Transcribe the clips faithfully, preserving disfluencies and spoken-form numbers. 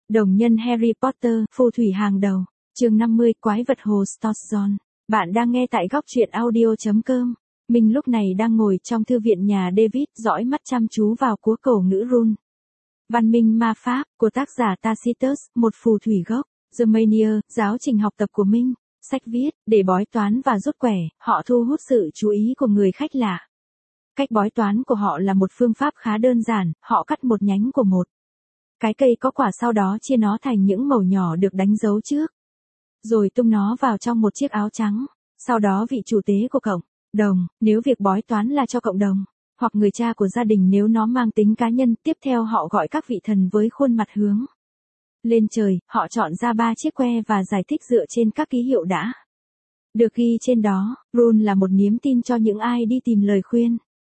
Đồng nhân Harry Potter, phù thủy hàng đầu. Chương năm mươi, quái vật hồ Storzon. Bạn đang nghe tại góc truyện audio chấm com. Mình lúc này đang ngồi trong thư viện nhà David, dõi mắt chăm chú vào cuốn cổ ngữ rune. Văn minh ma pháp, của tác giả Tacitus, một phù thủy gốc. The Mania, giáo trình học tập của Minh. Sách viết, để bói toán và rút quẻ, họ thu hút sự chú ý của người khách lạ. Cách bói toán của họ là một phương pháp khá đơn giản, họ cắt một nhánh của một cái cây có quả, sau đó chia nó thành những mẩu nhỏ được đánh dấu trước. Rồi tung nó vào trong một chiếc áo trắng. Sau đó vị chủ tế của cộng đồng, nếu việc bói toán là cho cộng đồng, hoặc người cha của gia đình nếu nó mang tính cá nhân, tiếp theo họ gọi các vị thần với khuôn mặt hướng lên trời, họ chọn ra ba chiếc que và giải thích dựa trên các ký hiệu đã được ghi trên đó. Rune là một niềm tin cho những ai đi tìm lời khuyên.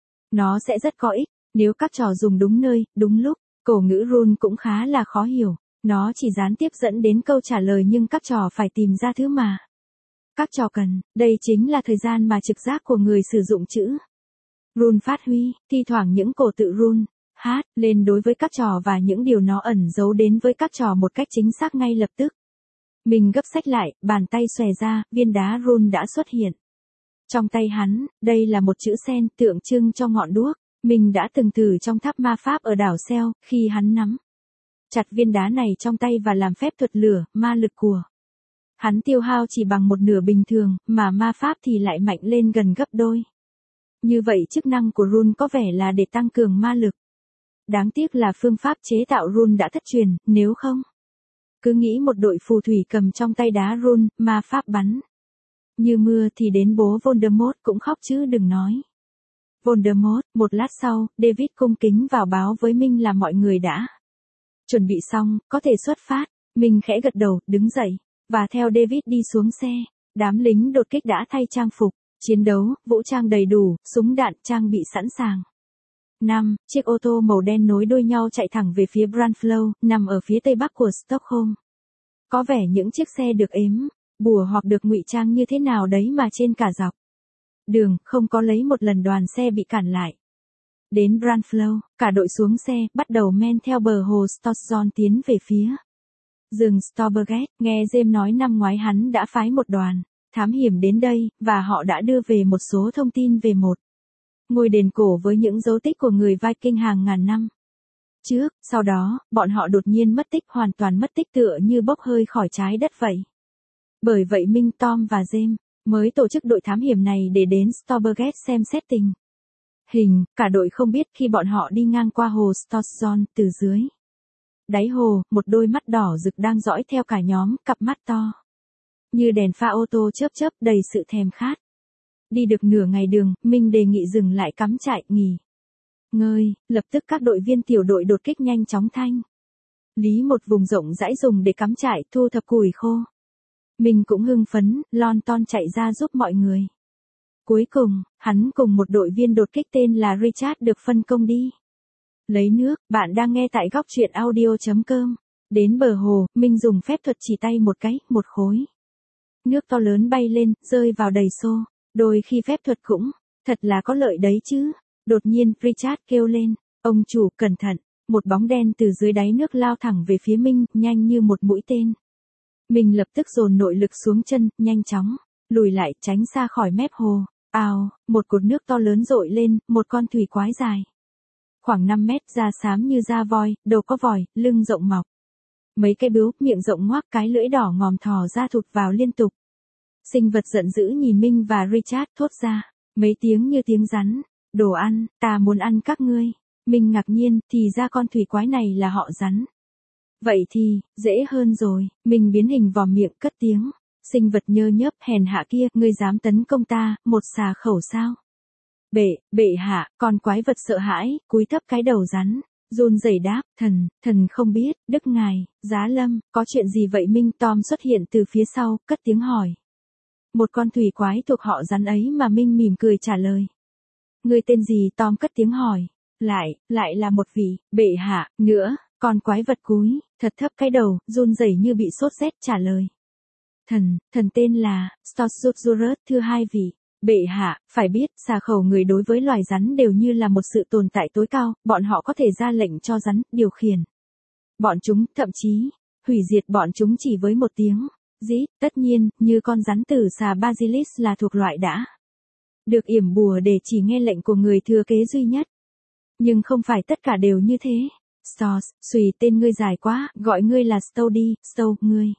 Nó sẽ rất có ích, nếu các trò dùng đúng nơi, đúng lúc. Cổ ngữ rune cũng khá là khó hiểu. Nó chỉ gián tiếp dẫn đến câu trả lời nhưng các trò phải tìm ra thứ mà các trò cần. Đây chính là thời gian mà trực giác của người sử dụng chữ rune phát huy. Thi thoảng những cổ tự rune hát lên đối với các trò và những điều nó ẩn giấu đến với các trò một cách chính xác ngay lập tức. Mình gấp sách lại, bàn tay xòe ra, viên đá rune đã xuất hiện trong tay hắn. Đây là một chữ sen tượng trưng cho ngọn đuốc. Mình đã từng thử trong tháp ma pháp ở đảo Seo, khi hắn nắm chặt viên đá này trong tay và làm phép thuật lửa, ma lực của hắn tiêu hao chỉ bằng một nửa bình thường, mà ma pháp thì lại mạnh lên gần gấp đôi. Như vậy chức năng của rune có vẻ là để tăng cường ma lực. Đáng tiếc là phương pháp chế tạo rune đã thất truyền, nếu không cứ nghĩ một đội phù thủy cầm trong tay đá rune, ma pháp bắn như mưa thì đến bố Voldemort cũng khóc chứ đừng nói Voldemort. Một lát sau, David cung kính vào báo với Minh là mọi người đã chuẩn bị xong, có thể xuất phát. Minh khẽ gật đầu, đứng dậy, và theo David đi xuống xe. Đám lính đột kích đã thay trang phục chiến đấu, vũ trang đầy đủ, súng đạn trang bị sẵn sàng. Năm chiếc ô tô màu đen nối đuôi nhau chạy thẳng về phía Branflow, nằm ở phía tây bắc của Stockholm. Có vẻ những chiếc xe được ếm bùa hoặc được ngụy trang như thế nào đấy mà trên cả dọc đường, không có lấy một lần đoàn xe bị cản lại. Đến Branflow, cả đội xuống xe, bắt đầu men theo bờ hồ Storzon tiến về phía rừng Storberget. Nghe James nói năm ngoái hắn đã phái một đoàn thám hiểm đến đây, và họ đã đưa về một số thông tin về một ngôi đền cổ với những dấu tích của người Viking hàng ngàn năm trước. Sau đó, bọn họ đột nhiên mất tích, hoàn toàn mất tích, tựa như bốc hơi khỏi trái đất vậy. Bởi vậy Minh, Tom và James mới tổ chức đội thám hiểm này để đến Storberget xem xét tình hình. Cả đội không biết khi bọn họ đi ngang qua hồ Storzon, từ dưới đáy hồ, một đôi mắt đỏ rực đang dõi theo cả nhóm, cặp mắt to như đèn pha ô tô chớp chớp, đầy sự thèm khát. Đi được nửa ngày đường, Minh đề nghị dừng lại cắm trại, nghỉ ngơi. Lập tức các đội viên tiểu đội đột kích nhanh chóng thanh lý một vùng rộng rãi dùng để cắm trại, thu thập củi khô. Mình cũng hưng phấn, lon ton chạy ra giúp mọi người. Cuối cùng, hắn cùng một đội viên đột kích tên là Richard được phân công đi lấy nước. Bạn đang nghe tại góc truyện audio chấm com. Đến bờ hồ, Minh dùng phép thuật chỉ tay một cái, một khối nước to lớn bay lên, rơi vào đầy xô. Đôi khi phép thuật cũng thật là có lợi đấy chứ. Đột nhiên, Richard kêu lên, ông chủ, cẩn thận. Một bóng đen từ dưới đáy nước lao thẳng về phía Minh, nhanh như một mũi tên. Mình lập tức dồn nội lực xuống chân, nhanh chóng lùi lại, tránh xa khỏi mép hồ. Ào, một cột nước to lớn dội lên, một con thủy quái dài khoảng năm mét, da xám như da voi, đầu có vòi, lưng rộng mọc mấy cái bướu, miệng rộng ngoác, cái lưỡi đỏ ngòm thò ra thụt vào liên tục. Sinh vật giận dữ nhìn Minh và Richard, thốt ra mấy tiếng như tiếng rắn, đồ ăn, ta muốn ăn các ngươi. Minh ngạc nhiên, thì ra con thủy quái này là họ rắn. Vậy thì, dễ hơn rồi. Mình biến hình vòm miệng, cất tiếng, sinh vật nhơ nhớp, hèn hạ kia, ngươi dám tấn công ta, một xà khẩu sao? Bệ, bệ hạ, con quái vật sợ hãi, cúi thấp cái đầu rắn, run rẩy đáp, thần, thần không biết, đức ngài, giá lâm, có chuyện gì vậy? Minh, Tom xuất hiện từ phía sau, cất tiếng hỏi. Một con thủy quái thuộc họ rắn ấy mà. Minh mỉm cười trả lời. Ngươi tên gì? Tom cất tiếng hỏi. Lại, lại là một vị, bệ hạ, nữa. Con quái vật cúi thật thấp cái đầu, run rẩy như bị sốt rét, trả lời. Thần, thần tên là Storzurus, thưa hai vị. Bệ hạ, phải biết, xà khẩu người đối với loài rắn đều như là một sự tồn tại tối cao, bọn họ có thể ra lệnh cho rắn điều khiển Bọn chúng, thậm chí, hủy diệt bọn chúng chỉ với một tiếng. Dĩ, tất nhiên, như con rắn tử xà Basilisk là thuộc loại đã được yểm bùa để chỉ nghe lệnh của người thừa kế duy nhất. Nhưng không phải tất cả đều như thế. Stos, xùy tên ngươi dài quá, gọi ngươi là Stow đi, Stow, ngươi.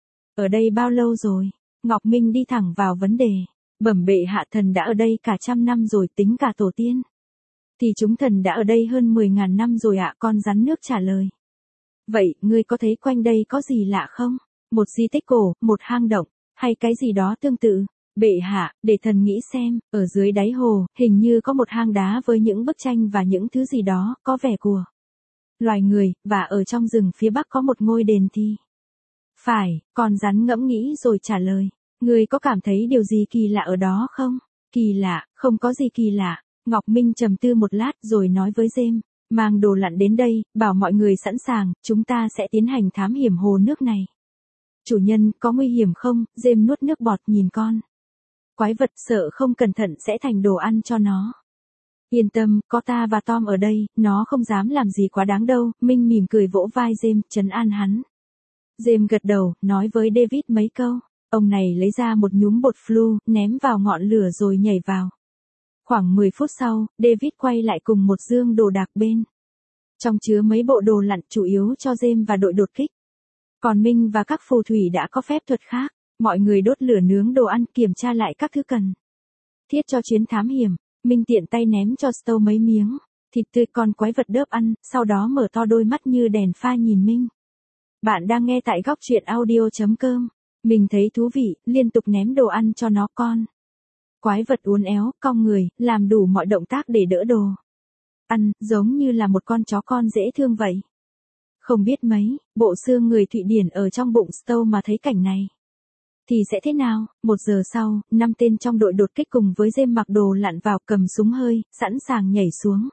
Ở đây bao lâu rồi? Ngọc Minh đi thẳng vào vấn đề. Bẩm bệ hạ, thần đã ở đây cả trăm năm rồi, tính cả tổ tiên. Thì chúng thần đã ở đây hơn mười ngàn năm rồi ạ, con rắn nước trả lời. Vậy, ngươi có thấy quanh đây có gì lạ không? Một di tích cổ, một hang động, hay cái gì đó tương tự? Bệ hạ, để thần nghĩ xem, ở dưới đáy hồ, hình như có một hang đá với những bức tranh và những thứ gì đó, có vẻ của loài người, và ở trong rừng phía bắc có một ngôi đền thì. Phải, con rắn ngẫm nghĩ rồi trả lời. Ngươi có cảm thấy điều gì kỳ lạ ở đó không? Kỳ lạ, không có gì kỳ lạ. Ngọc Minh trầm tư một lát rồi nói với James, mang đồ lặn đến đây, bảo mọi người sẵn sàng, chúng ta sẽ tiến hành thám hiểm hồ nước này. Chủ nhân, có nguy hiểm không? James nuốt nước bọt nhìn con quái vật, sợ không cẩn thận sẽ thành đồ ăn cho nó. Yên tâm, có ta và Tom ở đây, nó không dám làm gì quá đáng đâu. Minh mỉm cười vỗ vai James, trấn an hắn. James gật đầu, nói với David mấy câu. Ông này lấy ra một nhúm bột flu, ném vào ngọn lửa rồi nhảy vào. Khoảng mười phút sau, David quay lại cùng một dương đồ đạc bên trong chứa mấy bộ đồ lặn chủ yếu cho James và đội đột kích. Còn Minh và các phù thủy đã có phép thuật khác. Mọi người đốt lửa nướng đồ ăn, kiểm tra lại các thứ cần thiết cho chuyến thám hiểm. Minh tiện tay ném cho Stow mấy miếng thịt tươi con quái vật đớp ăn, sau đó mở to đôi mắt như đèn pha nhìn Minh. Bạn đang nghe tại góc truyện audio chấm com. Mình thấy thú vị, liên tục ném đồ ăn cho nó con. Quái vật uốn éo, cong người, làm đủ mọi động tác để đỡ đồ ăn, giống như là một con chó con dễ thương vậy. Không biết mấy, bộ xương người Thụy Điển ở trong bụng Stow mà thấy cảnh này thì sẽ thế nào? Một giờ sau, năm tên trong đội đột kích cùng với James mặc đồ lặn vào, cầm súng hơi, sẵn sàng nhảy xuống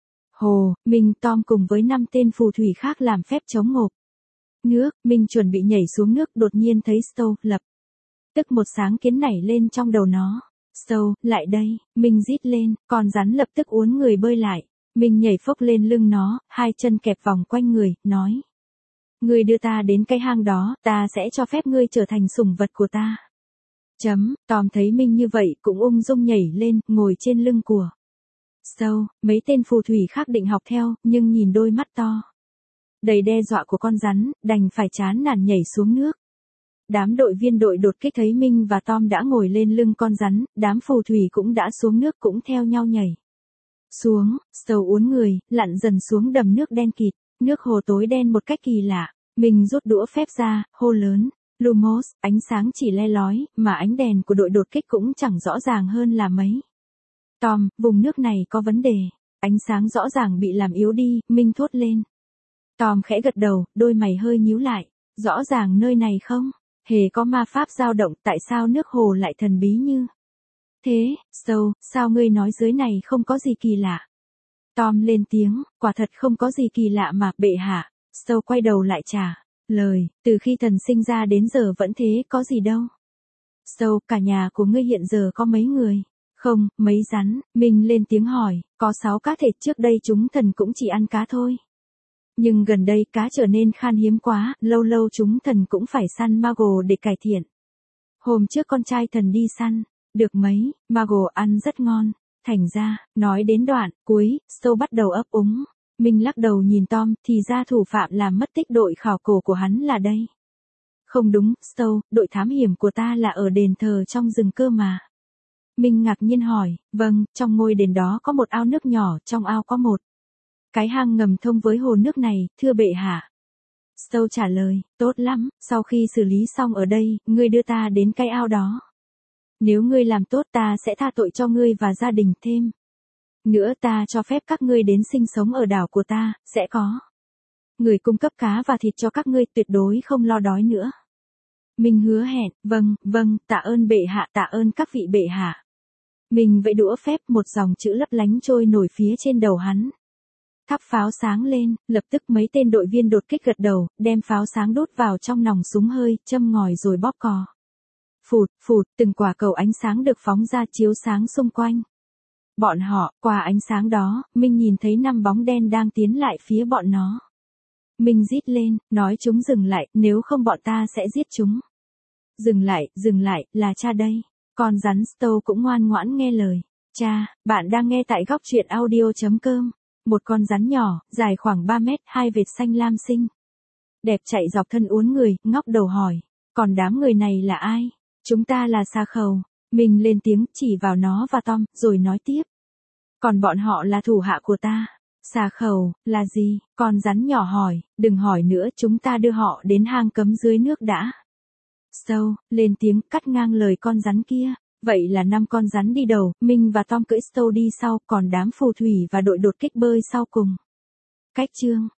hồ. Minh, Tom cùng với năm tên phù thủy khác làm phép chống ngộp nước. Minh chuẩn bị nhảy xuống nước, đột nhiên thấy Stow, lập tức một sáng kiến nảy lên trong đầu nó. Stow, lại đây. Minh rít lên, con rắn lập tức uốn người bơi lại. Minh nhảy phốc lên lưng nó, hai chân kẹp vòng quanh người, nói. Ngươi đưa ta đến cái hang đó, ta sẽ cho phép ngươi trở thành sủng vật của ta. Chấm, Tom thấy Minh như vậy cũng ung dung nhảy lên, ngồi trên lưng của Stow. Mấy tên phù thủy khác định học theo, nhưng nhìn đôi mắt to đầy đe dọa của con rắn, đành phải chán nản nhảy xuống nước. Đám đội viên đội đột kích thấy Minh và Tom đã ngồi lên lưng con rắn, đám phù thủy cũng đã xuống nước cũng theo nhau nhảy xuống. Stow uốn người, lặn dần xuống đầm nước đen kịt. Nước hồ tối đen một cách kỳ lạ. Mình rút đũa phép ra, hô lớn. Lumos, ánh sáng chỉ le lói, mà ánh đèn của đội đột kích cũng chẳng rõ ràng hơn là mấy. Tom, vùng nước này có vấn đề. Ánh sáng rõ ràng bị làm yếu đi, Minh thốt lên. Tom khẽ gật đầu, đôi mày hơi nhíu lại. Rõ ràng nơi này không hề có ma pháp dao động, tại sao nước hồ lại thần bí như thế? Stow, sao ngươi nói dưới này không có gì kỳ lạ? Tom lên tiếng, quả thật không có gì kỳ lạ mà, bệ hạ. Stow quay đầu lại trả lời, từ khi thần sinh ra đến giờ vẫn thế, có gì đâu. Stow, cả nhà của ngươi hiện giờ có mấy người? Không, mấy rắn. Minh lên tiếng hỏi, có sáu cá thể, trước đây chúng thần cũng chỉ ăn cá thôi. Nhưng gần đây cá trở nên khan hiếm quá, lâu lâu chúng thần cũng phải săn mago để cải thiện. Hôm trước con trai thần đi săn, được mấy, mago ăn rất ngon. Thành ra, nói đến đoạn cuối, Stow bắt đầu ấp úng. Minh lắc đầu nhìn Tom, thì ra thủ phạm làm mất tích đội khảo cổ của hắn là đây. Không đúng, Stow, đội thám hiểm của ta là ở đền thờ trong rừng cơ mà. Minh ngạc nhiên hỏi, vâng, trong ngôi đền đó có một ao nước nhỏ, trong ao có một cái hang ngầm thông với hồ nước này, thưa bệ hạ. Stow trả lời, tốt lắm, sau khi xử lý xong ở đây, ngươi đưa ta đến cái ao đó. Nếu ngươi làm tốt ta sẽ tha tội cho ngươi và gia đình, thêm nữa ta cho phép các ngươi đến sinh sống ở đảo của ta, sẽ có người cung cấp cá và thịt cho các ngươi, tuyệt đối không lo đói nữa. Mình hứa hẹn, vâng, vâng, tạ ơn bệ hạ, tạ ơn các vị bệ hạ. Mình vẫy đũa phép, một dòng chữ lấp lánh trôi nổi phía trên đầu hắn. Thắp pháo sáng lên, lập tức mấy tên đội viên đột kích gật đầu, đem pháo sáng đốt vào trong nòng súng hơi, châm ngòi rồi bóp cò. Phụt, phụt, từng quả cầu ánh sáng được phóng ra chiếu sáng xung quanh bọn họ. Qua ánh sáng đó, Minh nhìn thấy năm bóng đen đang tiến lại phía bọn nó. Minh rít lên, nói chúng dừng lại, nếu không bọn ta sẽ giết chúng. Dừng lại, dừng lại, là cha đây. Con rắn Stow cũng ngoan ngoãn nghe lời. Cha, bạn đang nghe tại góc truyện audio.com. Một con rắn nhỏ, dài khoảng ba mét, hai vệt xanh lam xinh. Đẹp chạy dọc thân uốn người, ngóc đầu hỏi. Còn đám người này là ai? Chúng ta là xà khầu. Mình lên tiếng chỉ vào nó và Tom, rồi nói tiếp. Còn bọn họ là thủ hạ của ta. Xà khầu, là gì? Con rắn nhỏ hỏi, đừng hỏi nữa, chúng ta đưa họ đến hang cấm dưới nước đã. Stow, lên tiếng cắt ngang lời con rắn kia. Vậy là năm con rắn đi đầu, Minh và Tom cưỡi Stow đi sau, còn đám phù thủy và đội đột kích bơi sau cùng. Cách chương